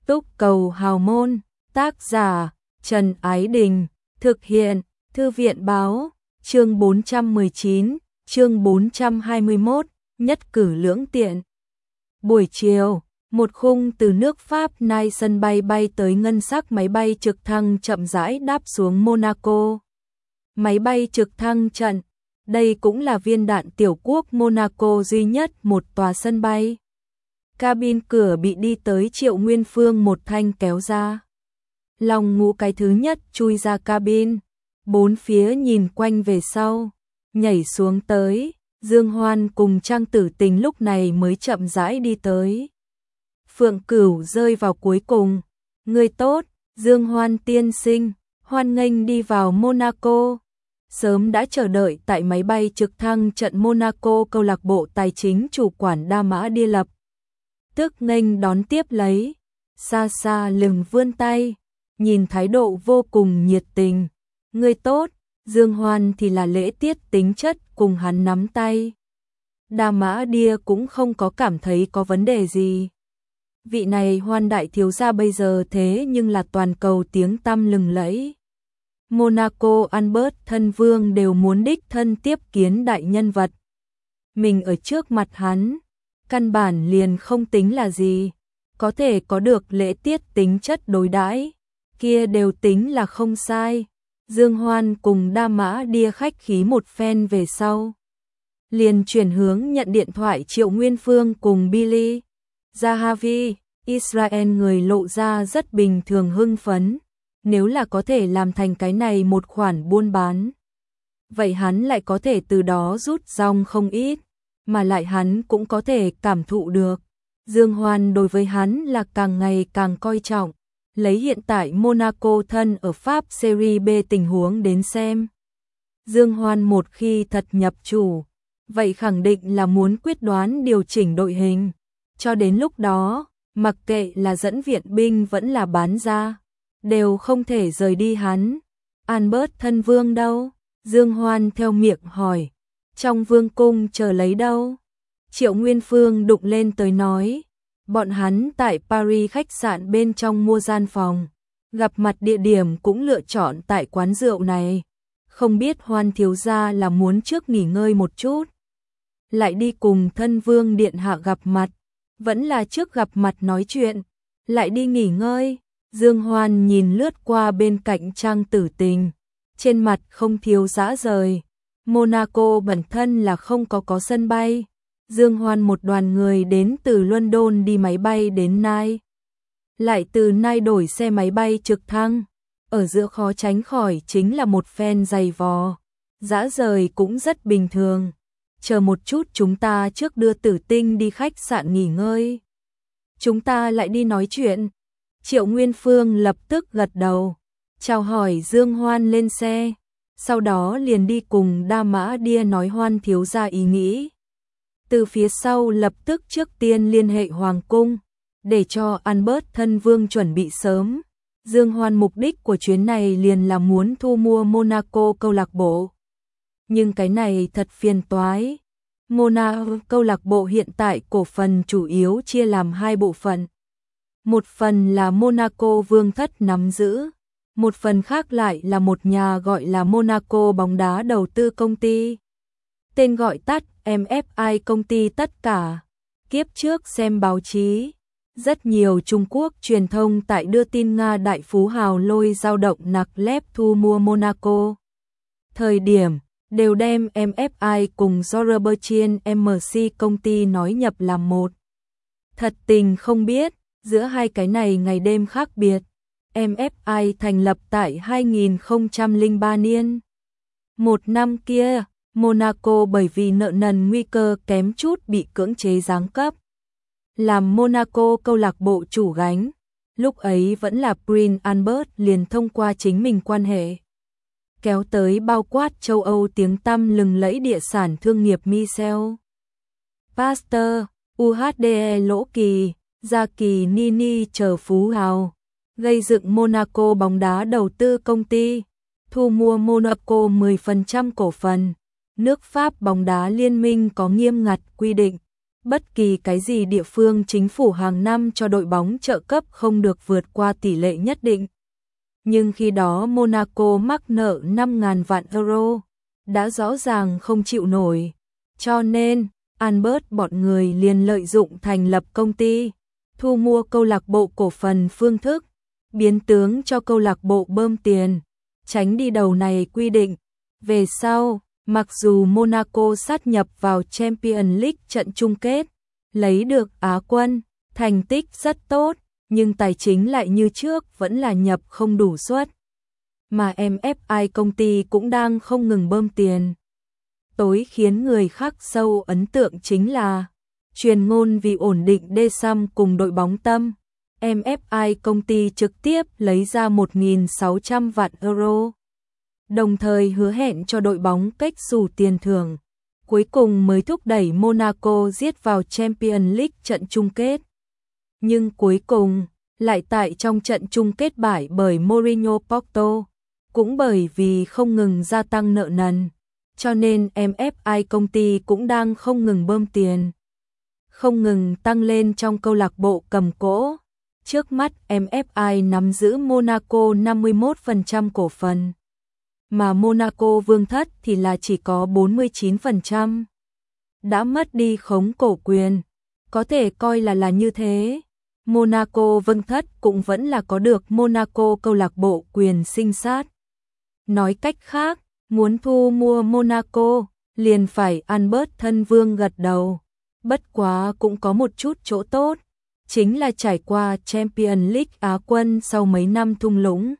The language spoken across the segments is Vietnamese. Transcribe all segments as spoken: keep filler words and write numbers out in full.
Túc Cầu Hào Môn, tác giả Trần Ái Đình, thực hiện Thư viện Báo, chương bốn trăm mười chín, chương bốn trăm hai mươi mốt, nhất cử lưỡng tiện. Buổi chiều, một khung từ nước Pháp Nice sân bay bay tới ngân sắc máy bay trực thăng chậm rãi đáp xuống Monaco. Máy bay trực thăng trận, đây cũng là viên đạn tiểu quốc Monaco duy nhất một tòa sân bay. Cabin cửa bị đi tới Triệu Nguyên Phương một thanh kéo ra. Lòng ngũ cái thứ nhất chui ra cabin, bốn phía nhìn quanh về sau, nhảy xuống tới, Dương Hoan cùng Trang Tử Tình lúc này mới chậm rãi đi tới. Phượng Cửu rơi vào cuối cùng, người tốt, Dương Hoan tiên sinh, hoan nghênh đi vào Monaco. Sớm đã chờ đợi tại máy bay trực thăng trận Monaco câu lạc bộ tài chính chủ quản Đa Mã Đia lập tức nghênh đón tiếp lấy, xa xa lừng vươn tay, nhìn thái độ vô cùng nhiệt tình. Người tốt, Dương Hoan thì là lễ tiết tính chất cùng hắn nắm tay. Đa Mã Đia cũng không có cảm thấy có vấn đề gì. Vị này Hoan đại thiếu gia bây giờ thế nhưng là toàn cầu tiếng tăm lừng lẫy. Monaco Albert thân vương đều muốn đích thân tiếp kiến đại nhân vật. Mình ở trước mặt hắn, căn bản liền không tính là gì, có thể có được lễ tiết tính chất đối đãi, kia đều tính là không sai. Dương Hoan cùng Đa Mã Đia khách khí một phen về sau, liền chuyển hướng nhận điện thoại Triệu Nguyên Phương cùng Billy. Zahavi, Israel người lộ ra rất bình thường hưng phấn, nếu là có thể làm thành cái này một khoản buôn bán, vậy hắn lại có thể từ đó rút rong không ít, mà lại hắn cũng có thể cảm thụ được. Dương Hoan đối với hắn là càng ngày càng coi trọng, lấy hiện tại Monaco thân ở Pháp Serie B tình huống đến xem. Dương Hoan một khi thật nhập chủ, vậy khẳng định là muốn quyết đoán điều chỉnh đội hình. Cho đến lúc đó, mặc kệ là dẫn viện binh vẫn là bán ra, đều không thể rời đi hắn. Albert thân vương đâu? Dương Hoan theo miệng hỏi. Trong vương cung chờ lấy đâu? Triệu Nguyên Phương đụng lên tới nói. Bọn hắn tại Paris khách sạn bên trong mua gian phòng, gặp mặt địa điểm cũng lựa chọn tại quán rượu này. Không biết Hoan thiếu gia là muốn trước nghỉ ngơi một chút, lại đi cùng thân vương điện hạ gặp mặt, vẫn là trước gặp mặt nói chuyện, lại đi nghỉ ngơi. Dương Hoan nhìn lướt qua bên cạnh Trang Tử Tình, trên mặt không thiếu dã rời. Monaco bản thân là không có có sân bay. Dương Hoan một đoàn người đến từ London đi máy bay đến Nice, lại từ Nice đổi xe máy bay trực thăng, ở giữa khó tránh khỏi chính là một phen giày vò. Dã rời cũng rất bình thường. Chờ một chút, chúng ta trước đưa Tử Tinh đi khách sạn nghỉ ngơi, chúng ta lại đi nói chuyện. Triệu Nguyên Phương lập tức gật đầu, chào hỏi Dương Hoan lên xe, sau đó liền đi cùng Đa Mã Đia nói Hoan thiếu gia ý nghĩ. Từ phía sau lập tức trước tiên liên hệ Hoàng cung, để cho Albert thân vương chuẩn bị sớm. Dương Hoan mục đích của chuyến này liền là muốn thu mua Monaco câu lạc bộ. Nhưng cái này thật phiền toái. Monaco câu lạc bộ hiện tại cổ phần chủ yếu chia làm hai bộ phận. Một phần là Monaco vương thất nắm giữ, một phần khác lại là một nhà gọi là Monaco bóng đá đầu tư công ty. Tên gọi tắt em ép i công ty tất cả. Kiếp trước xem báo chí, rất nhiều Trung Quốc truyền thông tại đưa tin Nga đại phú hào lôi dao động nặc lép thu mua Monaco. Thời điểm, đều đem em ép i cùng Robertson em xê công ty nói nhập làm một. Thật tình không biết, giữa hai cái này ngày đêm khác biệt. em ép i thành lập tại hai nghìn không trăm lẻ ba niên. Một năm kia, Monaco bởi vì nợ nần nguy cơ kém chút bị cưỡng chế giáng cấp, làm Monaco câu lạc bộ chủ gánh. Lúc ấy vẫn là Prince Albert liền thông qua chính mình quan hệ, kéo tới bao quát châu Âu tiếng tăm lừng lẫy địa sản thương nghiệp Michel Pasteur, u hát đê Lỗ Kỳ, Gia Kỳ Nini chờ phú hào, gây dựng Monaco bóng đá đầu tư công ty, thu mua Monaco mười phần trăm cổ phần. Nước Pháp bóng đá liên minh có nghiêm ngặt quy định, Bất kỳ cái gì địa phương chính phủ hàng năm cho đội bóng trợ cấp không được vượt qua tỷ lệ nhất định. Nhưng khi đó Monaco mắc nợ năm nghìn vạn euro, đã rõ ràng không chịu nổi. Cho nên, Albert bọn người liền lợi dụng thành lập công ty, thu mua câu lạc bộ cổ phần phương thức, biến tướng cho câu lạc bộ bơm tiền, tránh đi đầu này quy định. Về sau, mặc dù Monaco sát nhập vào Champions League trận chung kết, lấy được Á quân, thành tích rất tốt, nhưng tài chính lại như trước vẫn là nhập không đủ suất. Mà em ép i công ty cũng đang không ngừng bơm tiền. Tối khiến người khác sâu ấn tượng chính là truyền ngôn vì ổn định Deschamps cùng đội bóng Tâm, em ép i công ty trực tiếp lấy ra một nghìn sáu trăm vạn euro, đồng thời hứa hẹn cho đội bóng cách xù tiền thưởng, cuối cùng mới thúc đẩy Monaco giết vào Champions League trận chung kết. Nhưng cuối cùng, lại tại trong trận chung kết bại bởi Mourinho Porto, cũng bởi vì không ngừng gia tăng nợ nần, cho nên em ép i công ty cũng đang không ngừng bơm tiền, không ngừng tăng lên trong câu lạc bộ cầm cỗ. Trước mắt em ép i nắm giữ Monaco năm mươi mốt phần trăm cổ phần, mà Monaco vương thất thì là chỉ có bốn mươi chín phần trăm. Đã mất đi khống cổ quyền, có thể coi là là như thế. Monaco vương thất cũng vẫn là có được Monaco câu lạc bộ quyền sinh sát. Nói cách khác, muốn thu mua Monaco, liền phải Albert thân vương gật đầu. Bất quá cũng có một chút chỗ tốt, chính là trải qua Champions League Á quân sau mấy năm thung lũng,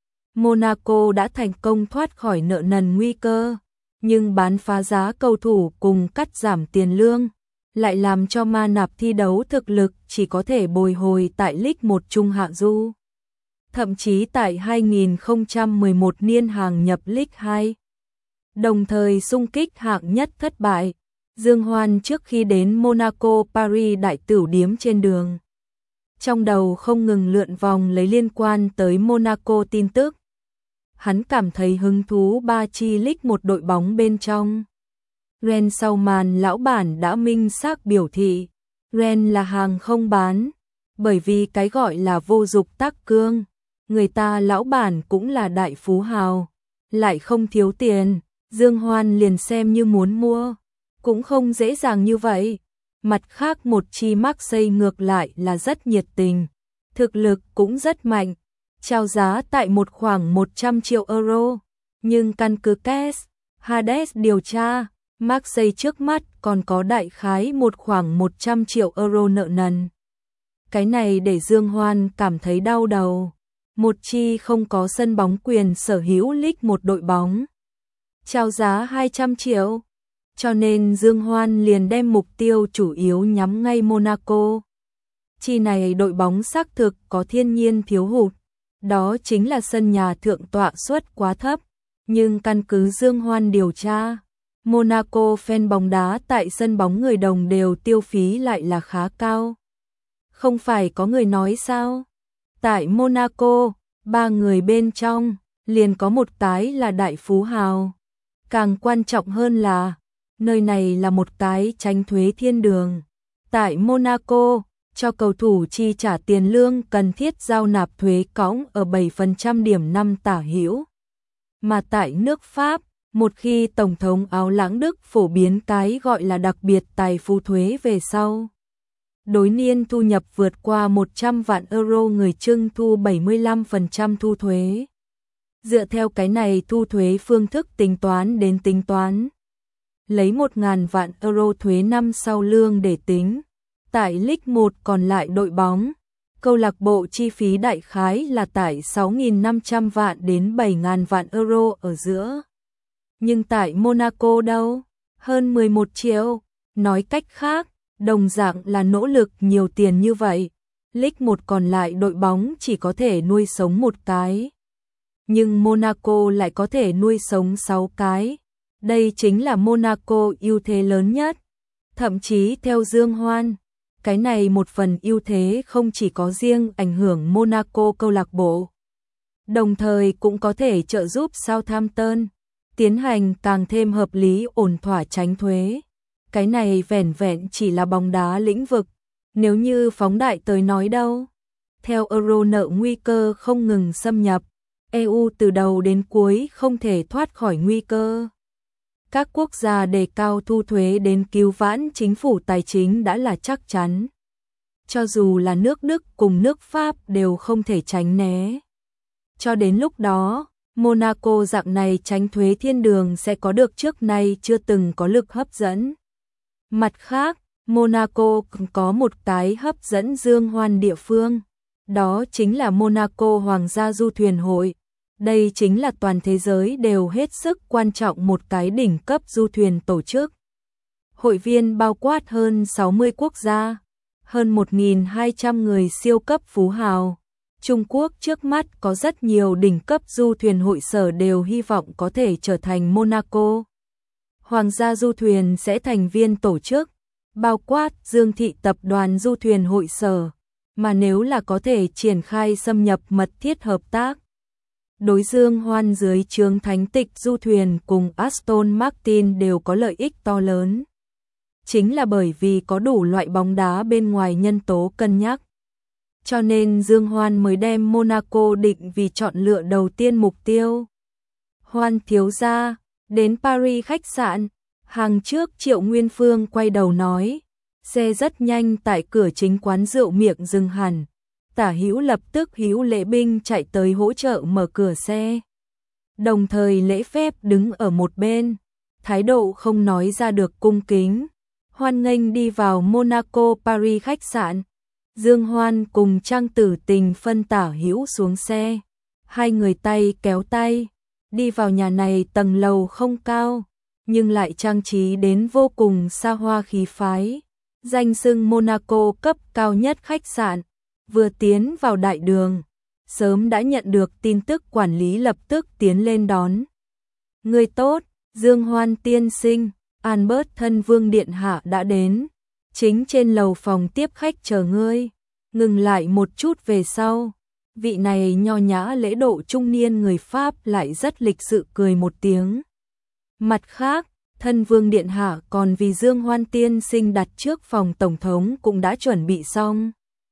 Monaco đã thành công thoát khỏi nợ nần nguy cơ, nhưng bán phá giá cầu thủ cùng cắt giảm tiền lương, lại làm cho ma nạp thi đấu thực lực chỉ có thể bồi hồi tại League một trung hạ du. Thậm chí tại hai nghìn không trăm mười một niên hàng nhập League hai. Đồng thời xung kích hạng nhất thất bại, Dương Hoan trước khi đến Monaco Paris đại tửu điếm trên đường. Trong đầu không ngừng lượn vòng lấy liên quan tới Monaco tin tức. Hắn cảm thấy hứng thú ba chi League một đội bóng bên trong. Rennes sau màn lão bản đã minh xác biểu thị, Rennes là hàng không bán, bởi vì cái gọi là vô dục tác cương, người ta lão bản cũng là đại phú hào, lại không thiếu tiền, Dương Hoan liền xem như muốn mua, cũng không dễ dàng như vậy. Mặt khác một chi Marseille ngược lại là rất nhiệt tình, thực lực cũng rất mạnh, chào giá tại một khoảng một trăm triệu euro, nhưng căn cứ Kes, Hades điều tra, Marseille trước mắt còn có đại khái một khoảng một trăm triệu euro nợ nần. Cái này để Dương Hoan cảm thấy đau đầu. Một chi không có sân bóng quyền sở hữu League một đội bóng, chào giá hai trăm triệu, cho nên Dương Hoan liền đem mục tiêu chủ yếu nhắm ngay Monaco. Chi này đội bóng xác thực có thiên nhiên thiếu hụt, đó chính là sân nhà thượng tọa suất quá thấp, nhưng căn cứ Dương Hoan điều tra, Monaco fan bóng đá tại sân bóng người đồng đều tiêu phí lại là khá cao. Không phải có người nói sao? Tại Monaco, ba người bên trong, liền có một cái là đại phú hào. Càng quan trọng hơn là, nơi này là một cái tránh thuế thiên đường. Tại Monaco, cho cầu thủ chi trả tiền lương cần thiết giao nạp thuế cõng ở bảy phần trăm điểm năm tả hữu. Mà tại nước Pháp, một khi Tổng thống Áo Lãng Đức phổ biến cái gọi là đặc biệt tài phú thuế về sau, đối niên thu nhập vượt qua một trăm vạn euro người trưng thu bảy mươi lăm phần trăm thu thuế. Dựa theo cái này thu thuế phương thức tính toán đến tính toán, lấy một nghìn vạn euro thuế năm sau lương để tính. Tại League một còn lại đội bóng, câu lạc bộ chi phí đại khái là tại sáu nghìn năm trăm vạn đến bảy nghìn vạn euro ở giữa. Nhưng tại Monaco đâu? Hơn mười một triệu. Nói cách khác, đồng dạng là nỗ lực nhiều tiền như vậy. League một còn lại đội bóng chỉ có thể nuôi sống một cái. Nhưng Monaco lại có thể nuôi sống sáu cái. Đây chính là Monaco ưu thế lớn nhất. Thậm chí theo Dương Hoan, cái này một phần ưu thế không chỉ có riêng ảnh hưởng Monaco câu lạc bộ, đồng thời cũng có thể trợ giúp Southampton tiến hành càng thêm hợp lý ổn thỏa tránh thuế. cái này vẻn vẹn chỉ là bóng đá lĩnh vực, nếu như phóng đại tới nói đâu. Theo euro nợ nguy cơ không ngừng xâm nhập, e u từ đầu đến cuối không thể thoát khỏi nguy cơ. Các quốc gia đề cao thu thuế đến cứu vãn chính phủ tài chính đã là chắc chắn. Cho dù là nước Đức cùng nước Pháp đều không thể tránh né. Cho đến lúc đó, Monaco dạng này tránh thuế thiên đường sẽ có được trước nay chưa từng có lực hấp dẫn. Mặt khác, Monaco có một cái hấp dẫn dương hoan địa phương, đó chính là Monaco Hoàng gia Du thuyền hội. Đây chính là toàn thế giới đều hết sức quan trọng một cái đỉnh cấp du thuyền tổ chức. Hội viên bao quát hơn sáu mươi quốc gia, hơn một nghìn hai trăm người siêu cấp phú hào. Trung Quốc trước mắt có rất nhiều đỉnh cấp du thuyền hội sở đều hy vọng có thể trở thành Monaco. Hoàng gia du thuyền sẽ thành viên tổ chức, bao quát Dương thị tập đoàn du thuyền hội sở, mà nếu là có thể triển khai xâm nhập mật thiết hợp tác. Đối Dương Hoan dưới trướng thánh tịch du thuyền cùng Aston Martin đều có lợi ích to lớn. Chính là bởi vì có đủ loại bóng đá bên ngoài nhân tố cân nhắc. Cho nên Dương Hoan mới đem Monaco định vì chọn lựa đầu tiên mục tiêu. Hoan thiếu gia, đến Paris khách sạn, hàng trước Triệu Nguyên Phương quay đầu nói, xe rất nhanh tại cửa chính quán rượu miệng dừng hẳn. Tả Hữu lập tức hữu lễ binh chạy tới hỗ trợ mở cửa xe. Đồng thời lễ phép đứng ở một bên, thái độ không nói ra được cung kính. Hoan nghênh đi vào Monaco Paris khách sạn. Dương Hoan cùng Trang Tử Tình phân Tả Hữu xuống xe. Hai người tay kéo tay, đi vào nhà này tầng lầu không cao, nhưng lại trang trí đến vô cùng xa hoa khí phái. Danh xưng Monaco cấp cao nhất khách sạn. Vừa tiến vào đại đường, sớm đã nhận được tin tức quản lý lập tức tiến lên đón. Người tốt, Dương Hoan tiên sinh, Albert thân vương điện hạ đã đến, chính trên lầu phòng tiếp khách chờ ngươi. Ngừng lại một chút về sau, vị này nho nhã lễ độ trung niên người Pháp lại rất lịch sự cười một tiếng. Mặt khác, thân vương điện hạ còn vì Dương Hoan tiên sinh đặt trước phòng tổng thống cũng đã chuẩn bị xong.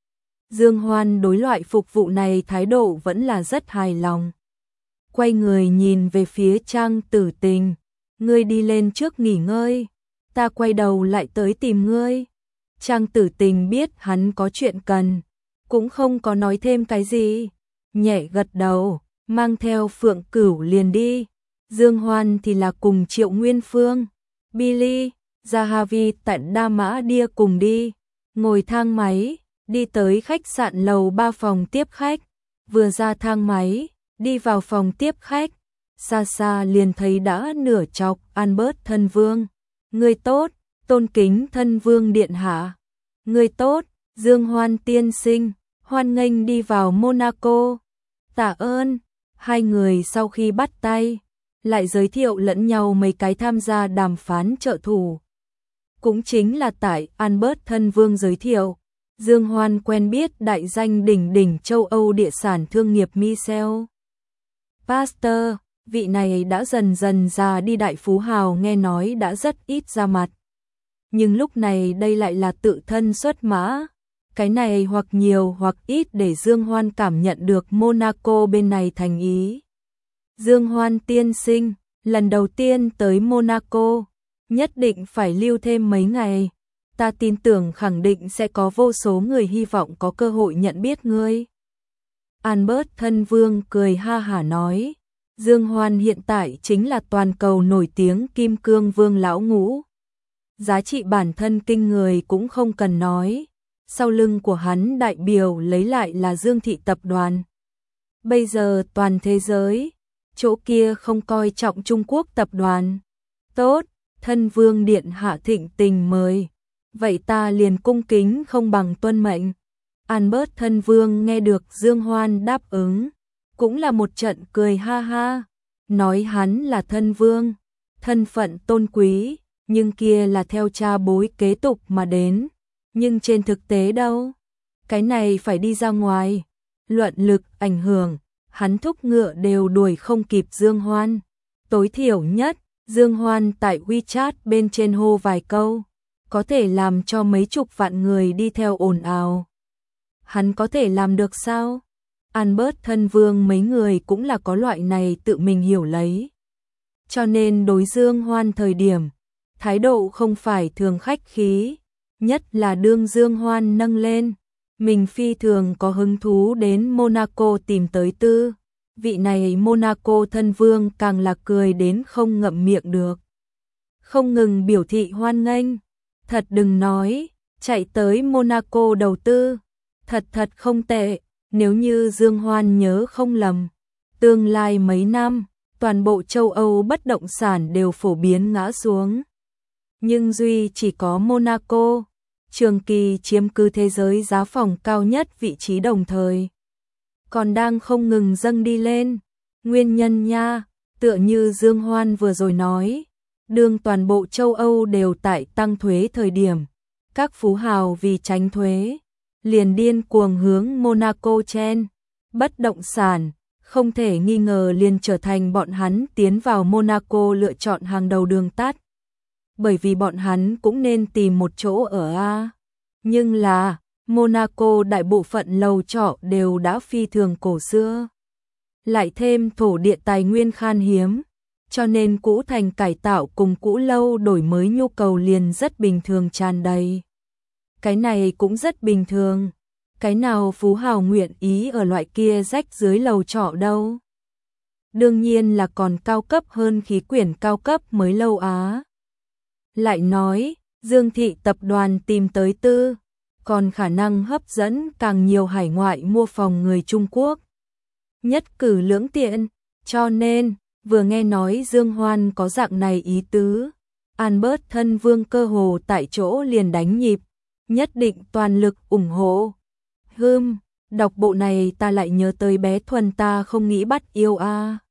Dương Hoan đối loại phục vụ này thái độ vẫn là rất hài lòng. Quay người nhìn về phía Trang Tử Tình, ngươi đi lên trước nghỉ ngơi, ta quay đầu lại tới tìm ngươi. Trang Tử Tình biết hắn có chuyện cần, cũng không có nói thêm cái gì, nhẹ gật đầu, mang theo Phượng Cửu liền đi. Dương Hoan thì là cùng Triệu Nguyên Phương, Billy, Zahavi tận Đa Mã Đia cùng đi, ngồi thang máy, đi tới khách sạn lầu ba phòng tiếp khách, vừa ra thang máy, đi vào phòng tiếp khách, xa xa liền thấy đã nửa chọc Albert thân vương. Người tốt, tôn kính thân vương điện hạ. Người tốt, Dương Hoan tiên sinh, hoan nghênh đi vào Monaco. Tạ ơn. Hai người sau khi bắt tay, lại giới thiệu lẫn nhau mấy cái tham gia đàm phán trợ thủ. Cũng chính là tại Albert thân vương giới thiệu, Dương Hoan quen biết đại danh đỉnh đỉnh châu Âu địa sản thương nghiệp Michel Pasteur. Vị này đã dần dần già đi đại phú hào nghe nói đã rất ít ra mặt. Nhưng lúc này đây lại là tự thân xuất mã. Cái này hoặc nhiều hoặc ít để Dương Hoan cảm nhận được Monaco bên này thành ý. Dương Hoan tiên sinh, lần đầu tiên tới Monaco, nhất định phải lưu thêm mấy ngày. Ta tin tưởng khẳng định sẽ có vô số người hy vọng có cơ hội nhận biết ngươi. Albert thân vương cười ha hả nói. Dương Hoan hiện tại chính là toàn cầu nổi tiếng kim cương vương lão ngũ. Giá trị bản thân kinh người cũng không cần nói. Sau lưng của hắn đại biểu lấy lại là Dương thị tập đoàn. Bây giờ toàn thế giới, chỗ kia không coi trọng Trung Quốc tập đoàn. Tốt, thân vương điện hạ thịnh tình mời. Vậy ta liền cung kính không bằng tuân mệnh. Albert thân vương nghe được Dương Hoan đáp ứng, cũng là một trận cười ha ha, nói hắn là thân vương, thân phận tôn quý, nhưng kia là theo cha bối kế tục mà đến, nhưng trên thực tế đâu, cái này phải đi ra ngoài, luận lực ảnh hưởng, hắn thúc ngựa đều đuổi không kịp Dương Hoan. Tối thiểu nhất, Dương Hoan tại WeChat bên trên hô vài câu, có thể làm cho mấy chục vạn người đi theo ồn ào. Hắn có thể làm được sao? Albert thân vương mấy người cũng là có loại này tự mình hiểu lấy. Cho nên đối Dương Hoan thời điểm, thái độ không phải thường khách khí, nhất là đương Dương Hoan nâng lên. Mình phi thường có hứng thú đến Monaco tìm tới tư. Vị này Monaco thân vương càng là cười đến không ngậm miệng được. Không ngừng biểu thị hoan nghênh. Thật đừng nói, chạy tới Monaco đầu tư. Thật thật không tệ, nếu như Dương Hoan nhớ không lầm. Tương lai mấy năm, toàn bộ châu Âu bất động sản đều phổ biến ngã xuống. Nhưng duy chỉ có Monaco, trường kỳ chiếm cứ thế giới giá phòng cao nhất vị trí đồng thời. Còn đang không ngừng dâng đi lên. Nguyên nhân nha, tựa như Dương Hoan vừa rồi nói, đương toàn bộ châu Âu đều tại tăng thuế thời điểm. Các phú hào vì tránh thuế, liền điên cuồng hướng Monaco chen. Bất động sản, không thể nghi ngờ liền trở thành bọn hắn tiến vào Monaco lựa chọn hàng đầu đường tắt. Bởi vì bọn hắn cũng nên tìm một chỗ ở a. Nhưng là, Monaco đại bộ phận lầu trọ đều đã phi thường cổ xưa. Lại thêm thổ địa tài nguyên khan hiếm, cho nên cũ thành cải tạo cùng cũ lâu đổi mới nhu cầu liền rất bình thường tràn đầy. Cái này cũng rất bình thường. Cái nào phú hào nguyện ý ở loại kia rách dưới lầu trọ đâu. Đương nhiên là còn cao cấp hơn khí quyển cao cấp mới lâu á. Lại nói, Dương Thị tập đoàn tìm tới tư, còn khả năng hấp dẫn càng nhiều hải ngoại mua phòng người Trung Quốc. Nhất cử lưỡng tiện, cho nên, vừa nghe nói Dương Hoan có dạng này ý tứ, Albert thân vương cơ hồ tại chỗ liền đánh nhịp, nhất định toàn lực ủng hộ. Hừm, đọc bộ này ta lại nhớ tới bé Thuần ta không nghĩ bắt yêu a.